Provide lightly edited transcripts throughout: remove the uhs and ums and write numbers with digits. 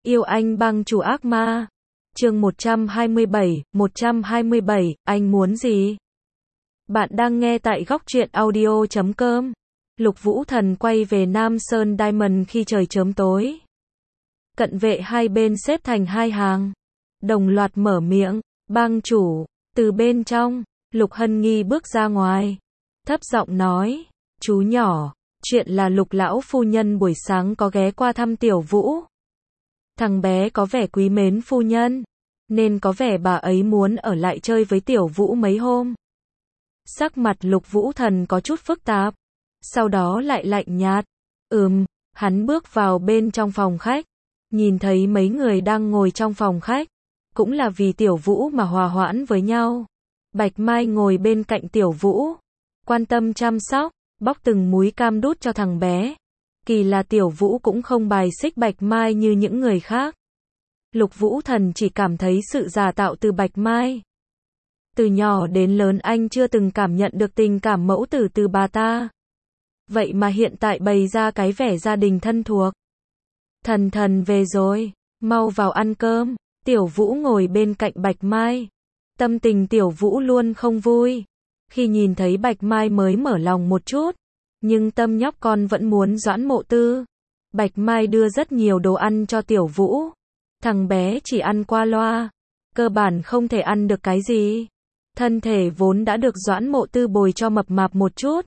Yêu anh bang chủ ác ma. Chương 127, anh muốn gì? Bạn đang nghe tại góc truyện audio.com. Lục Vũ Thần quay về Nam Sơn Diamond khi trời chớm tối. Cận vệ hai bên xếp thành hai hàng, đồng loạt mở miệng, bang chủ. Từ bên trong, Lục Hân Nghi bước ra ngoài, thấp giọng nói, chú nhỏ, chuyện là Lục lão phu nhân buổi sáng có ghé qua thăm Tiểu Vũ. Thằng bé có vẻ quý mến phu nhân, nên có vẻ bà ấy muốn ở lại chơi với Tiểu Vũ mấy hôm. Sắc mặt Lục Vũ Thần có chút phức tạp, sau đó lại lạnh nhạt. Hắn bước vào bên trong phòng khách, nhìn thấy mấy người đang ngồi trong phòng khách, cũng là vì Tiểu Vũ mà hòa hoãn với nhau. Bạch Mai ngồi bên cạnh Tiểu Vũ, quan tâm chăm sóc, bóc từng múi cam đút cho thằng bé. Kỳ là Tiểu Vũ cũng không bài xích Bạch Mai như những người khác. Lục Vũ Thần chỉ cảm thấy sự giả tạo từ Bạch Mai. Từ nhỏ đến lớn anh chưa từng cảm nhận được tình cảm mẫu tử từ bà ta. Vậy mà hiện tại bày ra cái vẻ gia đình thân thuộc. Thần về rồi, mau vào ăn cơm. Tiểu Vũ ngồi bên cạnh Bạch Mai. Tâm tình Tiểu Vũ luôn không vui. Khi nhìn thấy Bạch Mai mới mở lòng một chút, nhưng tâm nhóc con vẫn muốn Doãn Mộ Tư. Bạch Mai đưa rất nhiều đồ ăn cho Tiểu Vũ. Thằng bé chỉ ăn qua loa, cơ bản không thể ăn được cái gì. Thân thể vốn đã được Doãn Mộ Tư bồi cho mập mạp một chút.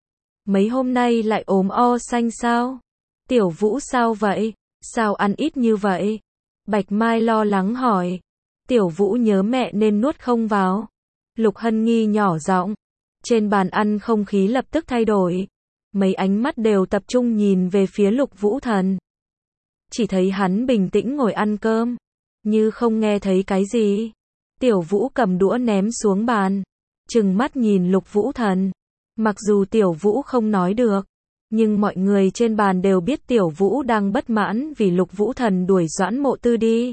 Mấy hôm nay lại ốm o xanh sao? Tiểu Vũ sao vậy? Sao ăn ít như vậy? Bạch Mai lo lắng hỏi. Tiểu Vũ nhớ mẹ nên nuốt không vào. Lục Hân Nghi nhỏ giọng. Trên bàn ăn không khí lập tức thay đổi. Mấy ánh mắt đều tập trung nhìn về phía Lục Vũ Thần. Chỉ thấy hắn bình tĩnh ngồi ăn cơm, như không nghe thấy cái gì. Tiểu Vũ cầm đũa ném xuống bàn, trừng mắt nhìn Lục Vũ Thần. Mặc dù Tiểu Vũ không nói được, nhưng mọi người trên bàn đều biết Tiểu Vũ đang bất mãn vì Lục Vũ Thần đuổi Doãn Mộ Tư đi.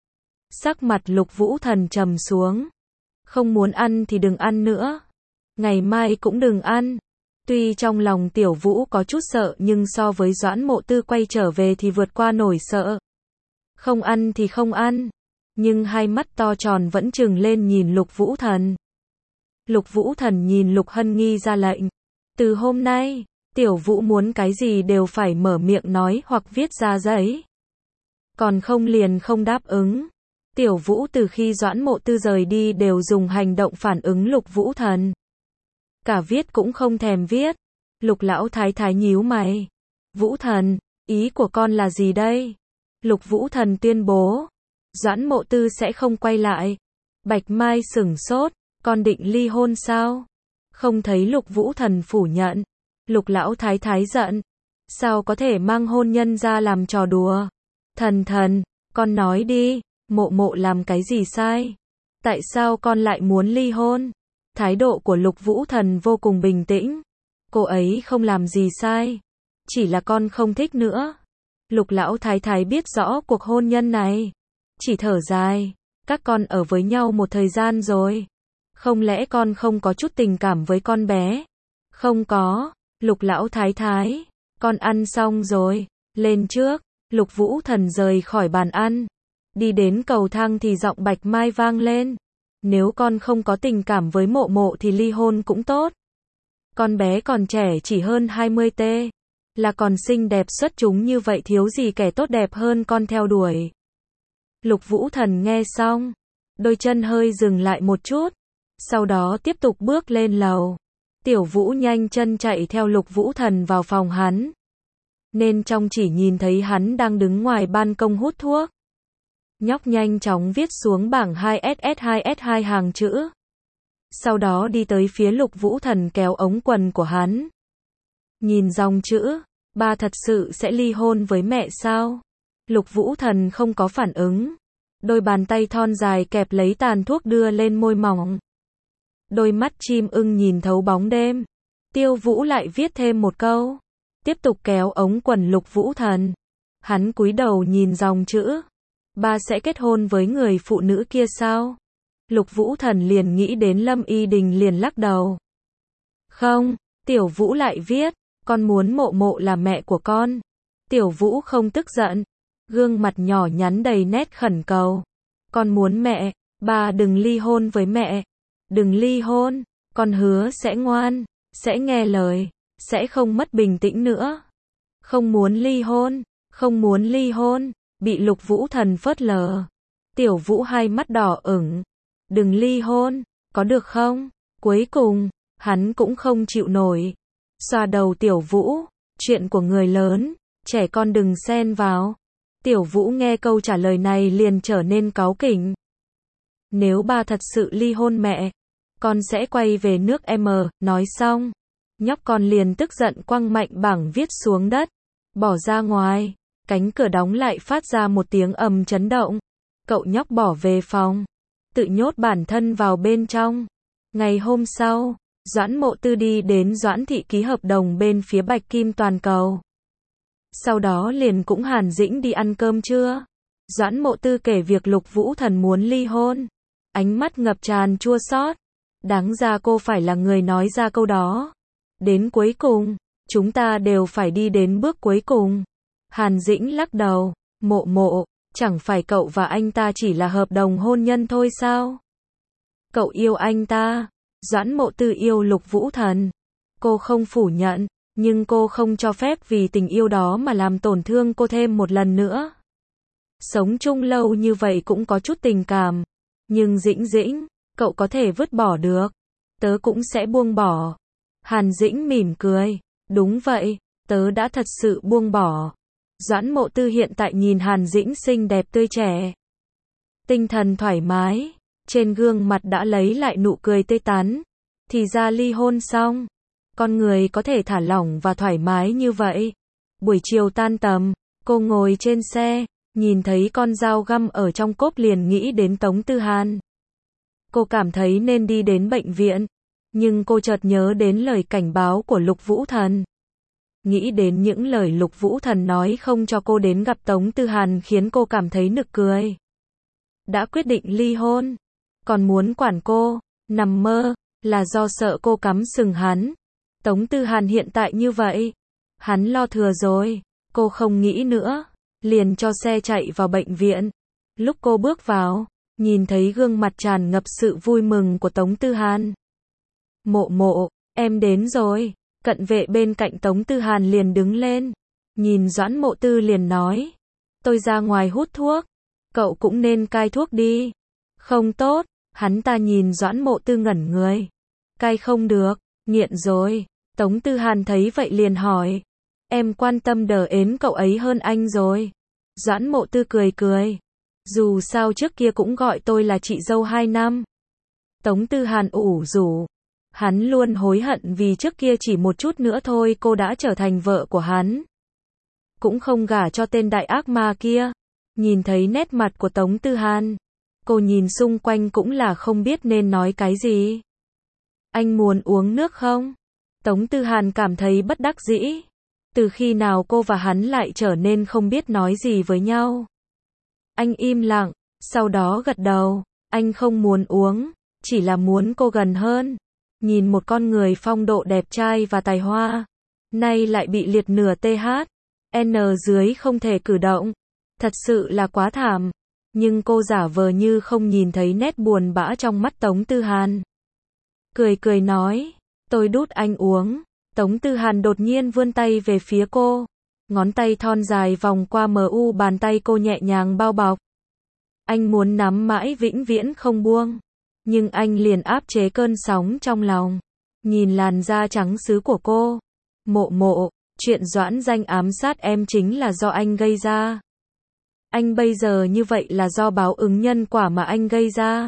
Sắc mặt Lục Vũ Thần trầm xuống. Không muốn ăn thì đừng ăn nữa. Ngày mai cũng đừng ăn. Tuy trong lòng Tiểu Vũ có chút sợ nhưng so với Doãn Mộ Tư quay trở về thì vượt qua nổi sợ. Không ăn thì không ăn. Nhưng hai mắt to tròn vẫn trừng lên nhìn Lục Vũ Thần. Lục Vũ Thần nhìn Lục Hân Nghi ra lệnh. Từ hôm nay, Tiểu Vũ muốn cái gì đều phải mở miệng nói hoặc viết ra giấy. Còn không liền không đáp ứng. Tiểu Vũ từ khi Doãn Mộ Tư rời đi đều dùng hành động phản ứng Lục Vũ Thần. Cả viết cũng không thèm viết. Lục lão thái thái nhíu mày. Vũ Thần, ý của con là gì đây? Lục Vũ Thần tuyên bố. Doãn Mộ Tư sẽ không quay lại. Bạch Mai sửng sốt. Con định ly hôn sao? Không thấy Lục Vũ Thần phủ nhận. Lục lão thái thái giận. Sao có thể mang hôn nhân ra làm trò đùa? Thần, con nói đi. Mộ mộ làm cái gì sai? Tại sao con lại muốn ly hôn? Thái độ của Lục Vũ Thần vô cùng bình tĩnh. Cô ấy không làm gì sai. Chỉ là con không thích nữa. Lục lão thái thái biết rõ cuộc hôn nhân này. Chỉ thở dài. Các con ở với nhau một thời gian rồi. Không lẽ con không có chút tình cảm với con bé? Không có. Lục lão thái thái. Con ăn xong rồi. Lên trước. Lục Vũ Thần rời khỏi bàn ăn. Đi đến cầu thang thì giọng Bạch Mai vang lên. Nếu con không có tình cảm với mộ mộ thì ly hôn cũng tốt. Con bé còn trẻ chỉ hơn 20 tê. Là còn xinh đẹp xuất chúng như vậy thiếu gì kẻ tốt đẹp hơn con theo đuổi. Lục Vũ Thần nghe xong. Đôi chân hơi dừng lại một chút. Sau đó tiếp tục bước lên lầu. Tiểu Vũ nhanh chân chạy theo Lục Vũ Thần vào phòng hắn. Nên trong chỉ nhìn thấy hắn đang đứng ngoài ban công hút thuốc. Nhóc nhanh chóng viết xuống bảng 2SS2S2 hàng chữ. Sau đó đi tới phía Lục Vũ Thần kéo ống quần của hắn. Nhìn dòng chữ, ba thật sự sẽ ly hôn với mẹ sao? Lục Vũ Thần không có phản ứng. Đôi bàn tay thon dài kẹp lấy tàn thuốc đưa lên môi mỏng. Đôi mắt chim ưng nhìn thấu bóng đêm. Tiêu Vũ lại viết thêm một câu. Tiếp tục kéo ống quần Lục Vũ Thần. Hắn cúi đầu nhìn dòng chữ. Ba sẽ kết hôn với người phụ nữ kia sao? Lục Vũ Thần liền nghĩ đến Lâm Y Đình liền lắc đầu. Không, Tiểu Vũ lại viết, con muốn mộ mộ là mẹ của con. Tiểu Vũ không tức giận, Gương mặt nhỏ nhắn đầy nét khẩn cầu. Con muốn mẹ, ba đừng ly hôn với mẹ. Đừng ly hôn, con hứa sẽ ngoan, sẽ nghe lời, sẽ không mất bình tĩnh nữa. Không muốn ly hôn, không muốn ly hôn, bị Lục Vũ Thần phớt lờ. Tiểu Vũ hai mắt đỏ ửng. Đừng ly hôn, có được không? Cuối cùng, hắn cũng không chịu nổi. Xoa đầu Tiểu Vũ, chuyện của người lớn, trẻ con đừng xen vào. Tiểu Vũ nghe câu trả lời này liền trở nên cáu kỉnh. Nếu ba thật sự ly hôn mẹ, con sẽ quay về nước M, nói xong. Nhóc con liền tức giận quăng mạnh bảng viết xuống đất, bỏ ra ngoài, cánh cửa đóng lại phát ra một tiếng ầm chấn động. Cậu nhóc bỏ về phòng, tự nhốt bản thân vào bên trong. Ngày hôm sau, Doãn Mộ Tư đi đến Doãn thị ký hợp đồng bên phía Bạch Kim Toàn Cầu. Sau đó liền cũng Hàn Dĩnh đi ăn cơm trưa. Doãn Mộ Tư kể việc Lục Vũ Thần muốn ly hôn. Ánh mắt ngập tràn chua xót. Đáng ra cô phải là người nói ra câu đó. Đến cuối cùng, chúng ta đều phải đi đến bước cuối cùng. Hàn Dĩnh lắc đầu, Mộ Mộ, chẳng phải cậu và anh ta chỉ là hợp đồng hôn nhân thôi sao? Cậu yêu anh ta. Doãn Mộ Tư yêu Lục Vũ Thần. Cô không phủ nhận, nhưng cô không cho phép vì tình yêu đó mà làm tổn thương cô thêm một lần nữa. Sống chung lâu như vậy cũng có chút tình cảm. Nhưng Dĩnh Dĩnh, cậu có thể vứt bỏ được. Tớ cũng sẽ buông bỏ. Hàn Dĩnh mỉm cười. Đúng vậy, tớ đã thật sự buông bỏ. Doãn Mộ Tư hiện tại nhìn Hàn Dĩnh xinh đẹp tươi trẻ. Tinh thần thoải mái. Trên gương mặt đã lấy lại nụ cười tươi tắn. Thì ra ly hôn xong, con người có thể thả lỏng và thoải mái như vậy. Buổi chiều tan tầm, cô ngồi trên xe, nhìn thấy con dao găm ở trong cốp liền nghĩ đến Tống Tư Hàn. Cô cảm thấy nên đi đến bệnh viện, nhưng cô chợt nhớ đến lời cảnh báo của Lục Vũ Thần. Nghĩ đến những lời Lục Vũ Thần nói không cho cô đến gặp Tống Tư Hàn khiến cô cảm thấy nực cười. Đã quyết định ly hôn, còn muốn quản cô, nằm mơ, là do sợ cô cắm sừng hắn. Tống Tư Hàn hiện tại như vậy, hắn lo thừa rồi, cô không nghĩ nữa, liền cho xe chạy vào bệnh viện. Lúc cô bước vào, nhìn thấy gương mặt tràn ngập sự vui mừng của Tống Tư Hàn. Mộ Mộ, em đến rồi. Cận vệ bên cạnh Tống Tư Hàn liền đứng lên, nhìn Doãn Mộ Tư liền nói, tôi ra ngoài hút thuốc, cậu cũng nên cai thuốc đi. Không tốt. Hắn ta nhìn Doãn Mộ Tư ngẩn người. Cai không được, nghiện rồi. Tống Tư Hàn thấy vậy liền hỏi, em quan tâm đờ ến cậu ấy hơn anh rồi. Doãn Mộ Tư cười cười, dù sao trước kia cũng gọi tôi là chị dâu 2 năm. Tống Tư Hàn ủ rũ, hắn luôn hối hận vì trước kia chỉ một chút nữa thôi cô đã trở thành vợ của hắn. Cũng không gả cho tên đại ác ma kia. Nhìn thấy nét mặt của Tống Tư Hàn, cô nhìn xung quanh cũng là không biết nên nói cái gì. Anh muốn uống nước không? Tống Tư Hàn cảm thấy bất đắc dĩ. Từ khi nào cô và hắn lại trở nên không biết nói gì với nhau? Anh im lặng, sau đó gật đầu. Anh không muốn uống, chỉ là muốn cô gần hơn. Nhìn một con người phong độ đẹp trai và tài hoa, nay lại bị liệt nửa TH, N dưới không thể cử động. Thật sự là quá thảm. Nhưng cô giả vờ như không nhìn thấy nét buồn bã trong mắt Tống Tư Hàn. Cười cười nói, tôi đút anh uống. Tống Tư Hàn đột nhiên vươn tay về phía cô. Ngón tay thon dài vòng qua mu bàn tay cô nhẹ nhàng bao bọc. Anh muốn nắm mãi vĩnh viễn không buông. Nhưng anh liền áp chế cơn sóng trong lòng. Nhìn làn da trắng sứ của cô. Mộ Mộ, chuyện Doãn Danh ám sát em chính là do anh gây ra. Anh bây giờ như vậy là do báo ứng nhân quả mà anh gây ra.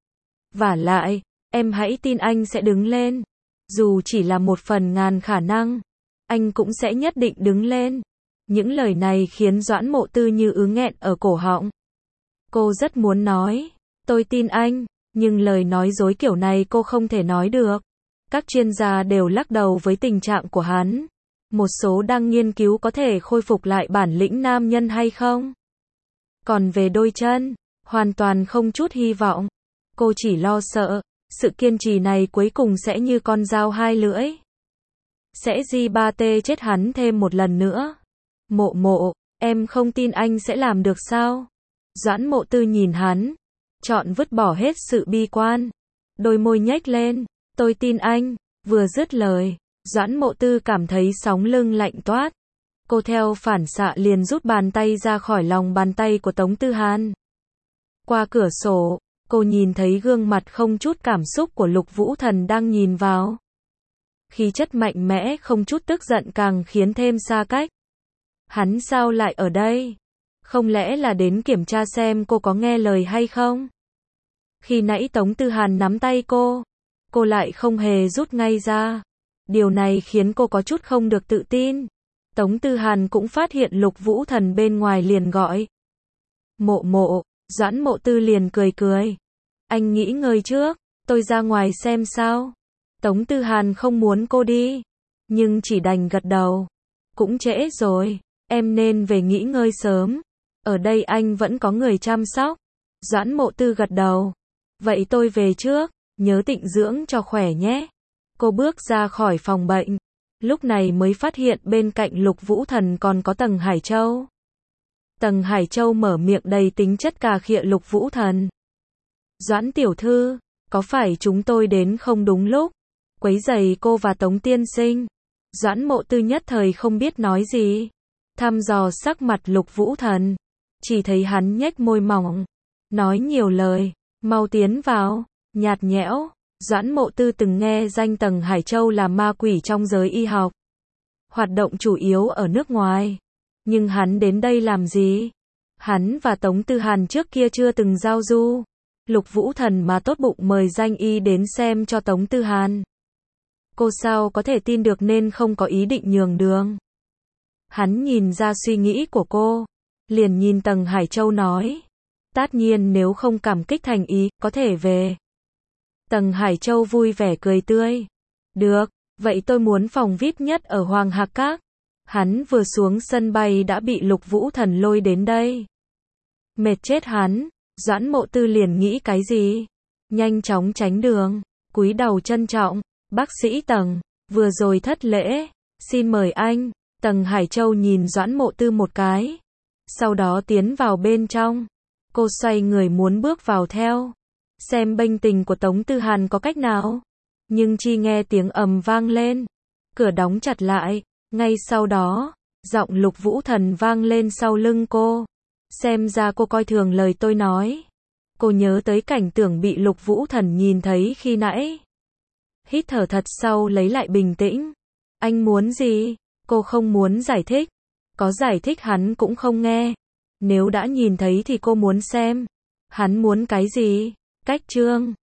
Vả lại, em hãy tin anh sẽ đứng lên. Dù chỉ là 1/1000 khả năng, anh cũng sẽ nhất định đứng lên. Những lời này khiến Doãn Mộ Tư như ứ nghẹn ở cổ họng. Cô rất muốn nói, tôi tin anh, nhưng lời nói dối kiểu này cô không thể nói được. Các chuyên gia đều lắc đầu với tình trạng của hắn. Một số đang nghiên cứu có thể khôi phục lại bản lĩnh nam nhân hay không. Còn về đôi chân, hoàn toàn không chút hy vọng. Cô chỉ lo sợ, sự kiên trì này cuối cùng sẽ như con dao hai lưỡi. Sẽ G3T chết hắn thêm một lần nữa. Mộ Mộ, Em không tin anh sẽ làm được sao? Doãn Mộ Tư nhìn hắn, chọn vứt bỏ hết sự bi quan. Đôi môi nhếch lên, tôi tin anh. Vừa dứt lời, Doãn Mộ Tư cảm thấy sóng lưng lạnh toát. Cô theo phản xạ liền rút bàn tay ra khỏi lòng bàn tay của Tống Tư Hàn. Qua cửa sổ, cô nhìn thấy gương mặt không chút cảm xúc của Lục Vũ Thần đang nhìn vào. Khí chất mạnh mẽ không chút tức giận càng khiến thêm xa cách. Hắn sao lại ở đây? Không lẽ là đến kiểm tra xem cô có nghe lời hay không? Khi nãy Tống Tư Hàn nắm tay cô lại không hề rút ngay ra. Điều này khiến cô có chút không được tự tin. Tống Tư Hàn cũng phát hiện Lục Vũ Thần bên ngoài liền gọi. Mộ mộ, Doãn Mộ Tư liền cười cười. Anh nghỉ ngơi trước, tôi ra ngoài xem sao. Tống Tư Hàn không muốn cô đi, nhưng chỉ đành gật đầu. Cũng trễ rồi, em nên về nghỉ ngơi sớm. Ở đây anh vẫn có người chăm sóc. Doãn Mộ Tư gật đầu. Vậy tôi về trước, nhớ tịnh dưỡng cho khỏe nhé. Cô bước ra khỏi phòng bệnh, lúc này mới phát hiện bên cạnh Lục Vũ Thần còn có Tầng Hải Châu. Tầng Hải Châu mở miệng đầy tính chất cà khịa Lục Vũ Thần. Doãn tiểu thư, có phải chúng tôi đến không đúng lúc? Quấy rầy cô và Tống tiên sinh. Doãn Mộ Tư nhất thời không biết nói gì. Thăm dò sắc mặt Lục Vũ Thần. Chỉ thấy hắn nhếch môi mỏng. Nói nhiều lời, mau tiến vào, nhạt nhẽo. Doãn Mộ Tư từng nghe danh Tầng Hải Châu là ma quỷ trong giới y học. Hoạt động chủ yếu ở nước ngoài. Nhưng hắn đến đây làm gì? Hắn và Tống Tư Hàn trước kia chưa từng giao du. Lục Vũ Thần mà tốt bụng mời danh y đến xem cho Tống Tư Hàn. Cô sao có thể tin được nên không có ý định nhường đường. Hắn nhìn ra suy nghĩ của cô, liền nhìn Tầng Hải Châu nói. Tất nhiên nếu không cảm kích thành ý, có thể về. Tầng Hải Châu vui vẻ cười tươi. Được, vậy tôi muốn phòng VIP nhất ở Hoàng Hạc Các. Hắn vừa xuống sân bay đã bị Lục Vũ Thần lôi đến đây. Mệt chết hắn, Doãn Mộ Tư liền nghĩ cái gì? Nhanh chóng tránh đường, cúi đầu trân trọng. Bác sĩ Tầng, vừa rồi thất lễ, xin mời anh. Tầng Hải Châu nhìn Doãn Mộ Tư một cái, sau đó tiến vào bên trong. Cô xoay người muốn bước vào theo, xem bệnh tình của Tống Tư Hàn có cách nào. Nhưng chỉ nghe tiếng ầm vang lên, cửa đóng chặt lại. Ngay sau đó, giọng Lục Vũ Thần vang lên sau lưng cô. Xem ra cô coi thường lời tôi nói. Cô nhớ tới cảnh tượng bị Lục Vũ Thần nhìn thấy khi nãy. Hít thở thật sâu lấy lại bình tĩnh. Anh muốn gì? Cô không muốn giải thích. Có giải thích hắn cũng không nghe. Nếu đã nhìn thấy thì cô muốn xem. Hắn muốn cái gì? Cách chương